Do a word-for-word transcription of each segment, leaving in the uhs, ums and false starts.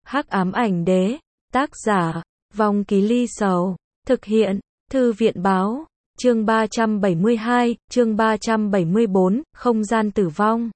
Hắc ám ảnh đế, tác giả, Vong Ký Ly Sầu, thực hiện, Thư viện báo, chương ba trăm bảy mươi hai, chương ba trăm bảy mươi bốn, không gian tử vong.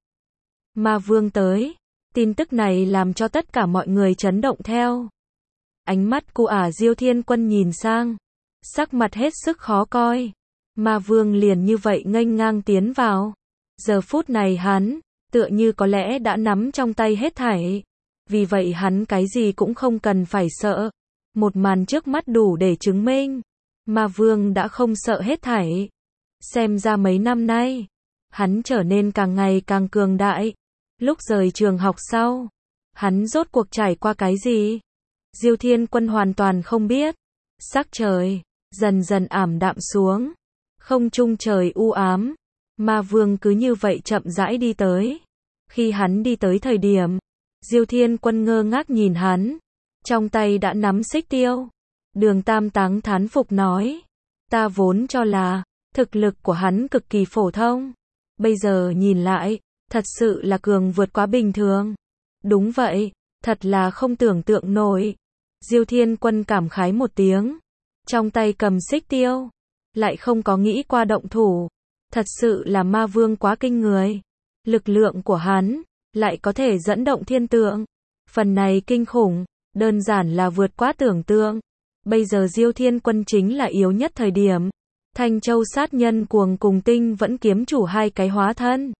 Ma Vương tới, tin tức này làm cho tất cả mọi người chấn động theo. Ánh mắt của ả Diêu Thiên Quân nhìn sang, sắc mặt hết sức khó coi. Ma Vương liền như vậy nghênh ngang tiến vào. Giờ phút này hắn, tựa như có lẽ đã nắm trong tay hết thảy. Vì vậy hắn cái gì cũng không cần phải sợ. Một màn trước mắt đủ để chứng minh. Ma Vương đã không sợ hết thảy. Xem ra mấy năm nay, hắn trở nên càng ngày càng cường đại. Lúc rời trường học sau, hắn rốt cuộc trải qua cái gì? Diêu Thiên Quân hoàn toàn không biết. Sắc trời dần dần ảm đạm xuống, không trung trời u ám. Ma Vương cứ như vậy chậm rãi đi tới. Khi hắn đi tới thời điểm, Diêu Thiên Quân ngơ ngác nhìn hắn, trong tay đã nắm xích tiêu. Đường Tam Táng thán phục nói, ta vốn cho là thực lực của hắn cực kỳ phổ thông, bây giờ nhìn lại, thật sự là cường vượt quá bình thường. Đúng vậy, thật là không tưởng tượng nổi. Diêu Thiên Quân cảm khái một tiếng, trong tay cầm xích tiêu, lại không có nghĩ qua động thủ. Thật sự là Ma Vương quá kinh người. Lực lượng của hắn lại có thể dẫn động thiên tượng. Phần này kinh khủng, đơn giản là vượt quá tưởng tượng. Bây giờ Diêu Thiên Quân chính là yếu nhất thời điểm. Thanh Châu sát nhân cuồng cùng tinh vẫn kiếm chủ hai cái hóa thân.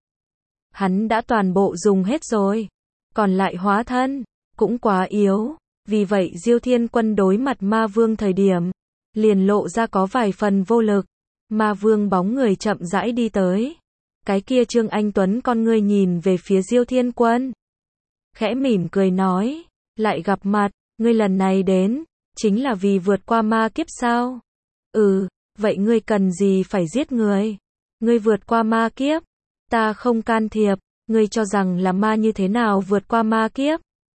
Hắn đã toàn bộ dùng hết rồi. Còn lại hóa thân, cũng quá yếu. Vì vậy Diêu Thiên Quân đối mặt Ma Vương thời điểm, liền lộ ra có vài phần vô lực. Ma Vương bóng người chậm rãi đi tới. Cái kia Trương Anh Tuấn con ngươi nhìn về phía Diêu Thiên Quân. Khẽ mỉm cười nói, lại gặp mặt, ngươi lần này đến, chính là vì vượt qua ma kiếp sao? Ừ, vậy ngươi cần gì phải giết người? Ngươi vượt qua ma kiếp, ta không can thiệp, ngươi cho rằng là ma như thế nào vượt qua ma kiếp?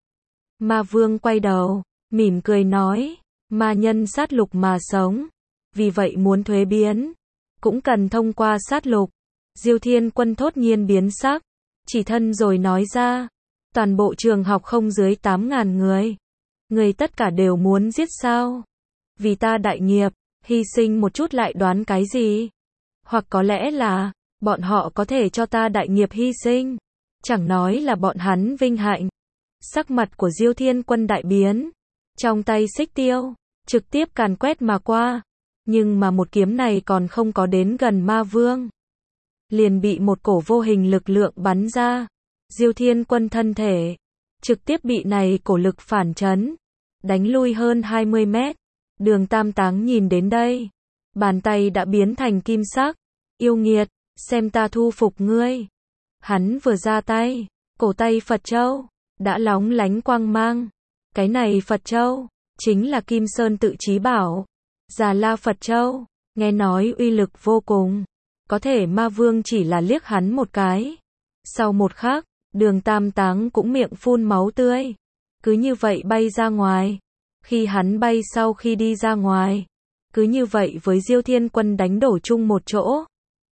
Ma Vương quay đầu, mỉm cười nói, ma nhân sát lục mà sống, vì vậy muốn thuế biến, cũng cần thông qua sát lục. Diêu Thiên Quân thốt nhiên biến sắc, chỉ thân rồi nói ra, toàn bộ trường học không dưới tám ngàn người. Người tất cả đều muốn giết sao? Vì ta đại nghiệp, hy sinh một chút lại đoán cái gì? Hoặc có lẽ là, bọn họ có thể cho ta đại nghiệp hy sinh. Chẳng nói là bọn hắn vinh hạnh. Sắc mặt của Diêu Thiên Quân đại biến. Trong tay xích tiêu, trực tiếp càn quét mà qua. Nhưng mà một kiếm này còn không có đến gần Ma Vương, liền bị một cổ vô hình lực lượng bắn ra. Diêu Thiên Quân thân thể trực tiếp bị này cổ lực phản chấn, đánh lui hơn hai mươi mét. Đường Tam Táng nhìn đến đây, bàn tay đã biến thành kim sắc. Yêu nghiệt, xem ta thu phục ngươi. Hắn vừa ra tay, cổ tay Phật Châu đã lóng lánh quang mang. Cái này Phật Châu chính là Kim Sơn tự chí bảo, Già La Phật Châu, nghe nói uy lực vô cùng. Có thể Ma Vương chỉ là liếc hắn một cái. Sau một khắc, Đường Tam Táng cũng miệng phun máu tươi. Cứ như vậy bay ra ngoài. Khi hắn bay sau khi đi ra ngoài, cứ như vậy với Diêu Thiên Quân đánh đổ chung một chỗ.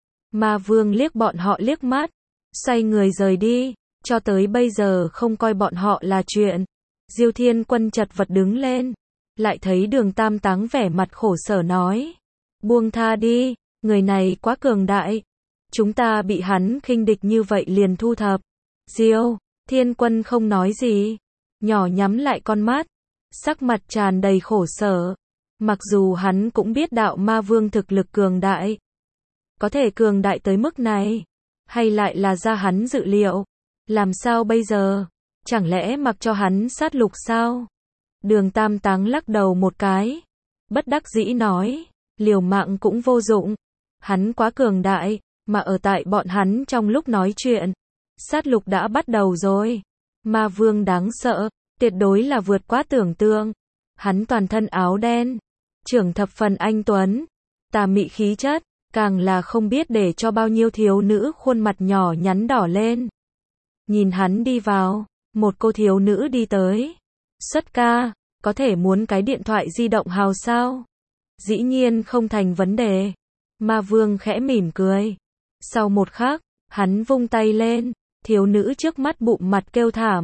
Ma Vương liếc bọn họ liếc mắt, xoay người rời đi, cho tới bây giờ không coi bọn họ là chuyện. Diêu Thiên Quân chật vật đứng lên, lại thấy Đường Tam Táng vẻ mặt khổ sở nói, buông tha đi, người này quá cường đại, chúng ta bị hắn khinh địch như vậy liền thu thập. Diêu Thiên Quân không nói gì, nhỏ nhắm lại con mắt, sắc mặt tràn đầy khổ sở. Mặc dù hắn cũng biết đạo Ma Vương thực lực cường đại, có thể cường đại tới mức này, hay lại là ra hắn dự liệu. Làm sao bây giờ? Chẳng lẽ mặc cho hắn sát lục sao? Đường Tam Táng lắc đầu một cái, bất đắc dĩ nói, liều mạng cũng vô dụng. Hắn quá cường đại, mà ở tại bọn hắn trong lúc nói chuyện, sát lục đã bắt đầu rồi. Ma Vương đáng sợ, tuyệt đối là vượt quá tưởng tượng. Hắn toàn thân áo đen, trưởng thập phần anh tuấn, tà mị khí chất, càng là không biết để cho bao nhiêu thiếu nữ khuôn mặt nhỏ nhắn đỏ lên. Nhìn hắn đi vào, một cô thiếu nữ đi tới. Xuất ca, có thể muốn cái điện thoại di động hào sao? Dĩ nhiên không thành vấn đề. Ma Vương khẽ mỉm cười. Sau một khắc, hắn vung tay lên, thiếu nữ trước mắt bụng mặt kêu thảm.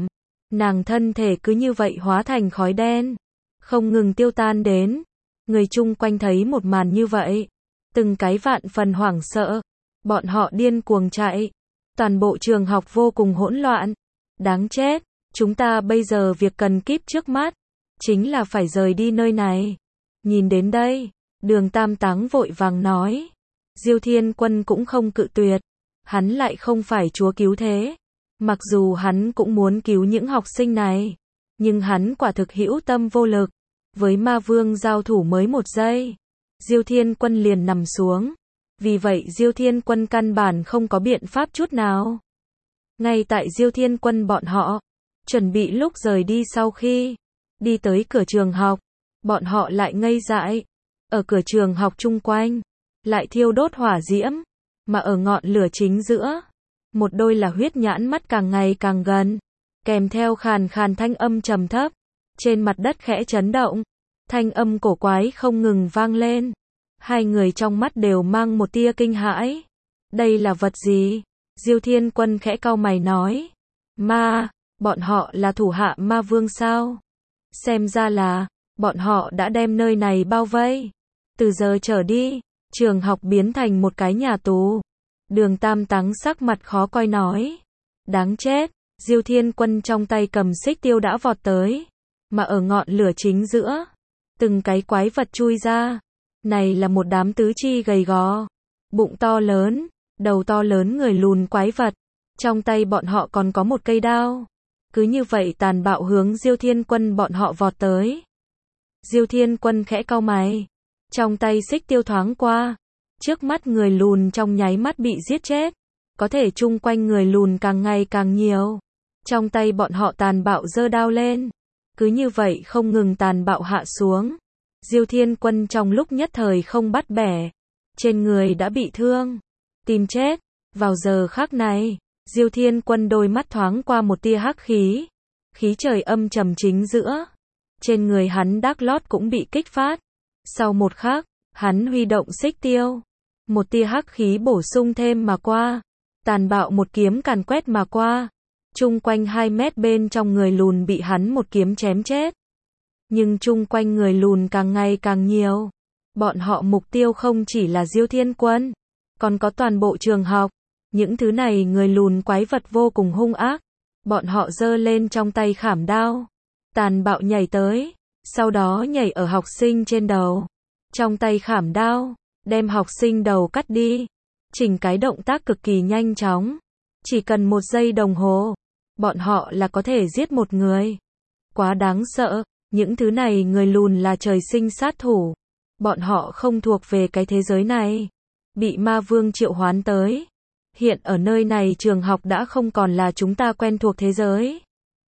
Nàng thân thể cứ như vậy hóa thành khói đen, không ngừng tiêu tan đến. Người chung quanh thấy một màn như vậy, từng cái vạn phần hoảng sợ, bọn họ điên cuồng chạy. Toàn bộ trường học vô cùng hỗn loạn. Đáng chết, chúng ta bây giờ việc cần kíp trước mắt, chính là phải rời đi nơi này. Nhìn đến đây, Đường Tam Táng vội vàng nói. Diêu Thiên Quân cũng không cự tuyệt, hắn lại không phải chúa cứu thế. Mặc dù hắn cũng muốn cứu những học sinh này, nhưng hắn quả thực hữu tâm vô lực. Với ma vương giao thủ mới một giây, Diêu Thiên Quân liền nằm xuống. Vì vậy Diêu Thiên Quân căn bản không có biện pháp chút nào. Ngay tại Diêu Thiên Quân bọn họ chuẩn bị lúc rời đi, sau khi đi tới cửa trường học, bọn họ lại ngây dại. Ở cửa trường học chung quanh lại thiêu đốt hỏa diễm, mà ở ngọn lửa chính giữa, một đôi là huyết nhãn mắt càng ngày càng gần, kèm theo khàn khàn thanh âm trầm thấp, trên mặt đất khẽ chấn động, thanh âm cổ quái không ngừng vang lên. Hai người trong mắt đều mang một tia kinh hãi. Đây là vật gì? Diêu Thiên Quân khẽ cau mày nói. Ma, bọn họ là thủ hạ ma vương sao? Xem ra là, bọn họ đã đem nơi này bao vây. Từ giờ trở đi, trường học biến thành một cái nhà tù. Đường Tam Táng sắc mặt khó coi nói. Đáng chết, Diêu Thiên Quân trong tay cầm xích tiêu đã vọt tới. Mà ở ngọn lửa chính giữa, từng cái quái vật chui ra. Này là một đám tứ chi gầy gò, bụng to lớn, đầu to lớn người lùn quái vật. Trong tay bọn họ còn có một cây đao. Cứ như vậy tàn bạo hướng Diêu Thiên Quân bọn họ vọt tới. Diêu Thiên Quân khẽ cau mày, trong tay xích tiêu thoáng qua, trước mắt người lùn trong nháy mắt bị giết chết. Có thể chung quanh người lùn càng ngày càng nhiều. Trong tay bọn họ tàn bạo giơ đao lên, cứ như vậy không ngừng tàn bạo hạ xuống. Diêu Thiên Quân trong lúc nhất thời không bắt bẻ, trên người đã bị thương, tìm chết. Vào giờ khắc này, Diêu Thiên Quân đôi mắt thoáng qua một tia hắc khí, khí trời âm trầm chính giữa. Trên người hắn đác lót cũng bị kích phát. Sau một khắc, hắn huy động xích tiêu, một tia hắc khí bổ sung thêm mà qua, tàn bạo một kiếm càn quét mà qua. Chung quanh hai mét bên trong người lùn bị hắn một kiếm chém chết. Nhưng chung quanh người lùn càng ngày càng nhiều. Bọn họ mục tiêu không chỉ là Diêu Thiên Quân, còn có toàn bộ trường học. Những thứ này người lùn quái vật vô cùng hung ác. Bọn họ giơ lên trong tay khảm đao, tàn bạo nhảy tới, sau đó nhảy ở học sinh trên đầu. Trong tay khảm đao, đem học sinh đầu cắt đi. Chỉnh cái động tác cực kỳ nhanh chóng. Chỉ cần một giây đồng hồ, bọn họ là có thể giết một người. Quá đáng sợ. Những thứ này người lùn là trời sinh sát thủ. Bọn họ không thuộc về cái thế giới này. Bị ma vương triệu hoán tới. Hiện ở nơi này trường học đã không còn là chúng ta quen thuộc thế giới.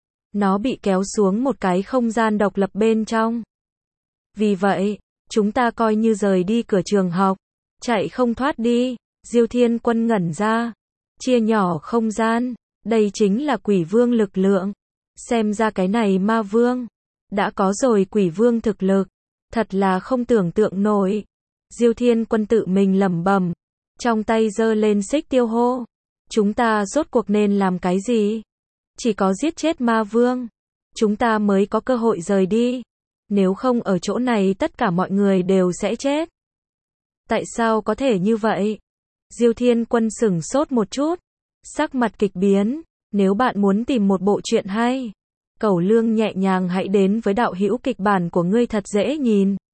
Nó bị kéo xuống một cái không gian độc lập bên trong. Vì vậy, chúng ta coi như rời đi cửa trường học, chạy không thoát đi. Diêu Thiên Quân ngẩn ra, chia nhỏ không gian. Đây chính là quỷ vương lực lượng. Xem ra cái này ma vương đã có rồi quỷ vương thực lực, thật là không tưởng tượng nổi. Diêu Thiên Quân tự mình lẩm bẩm, trong tay giơ lên xích tiêu hô. Chúng ta rốt cuộc nên làm cái gì? Chỉ có giết chết ma vương, chúng ta mới có cơ hội rời đi. Nếu không ở chỗ này tất cả mọi người đều sẽ chết. Tại sao có thể như vậy? Diêu Thiên Quân sửng sốt một chút, sắc mặt kịch biến. Nếu bạn muốn tìm một bộ truyện hay, Cẩu Lương nhẹ nhàng hãy đến với đạo hữu kịch bản của ngươi thật dễ nhìn.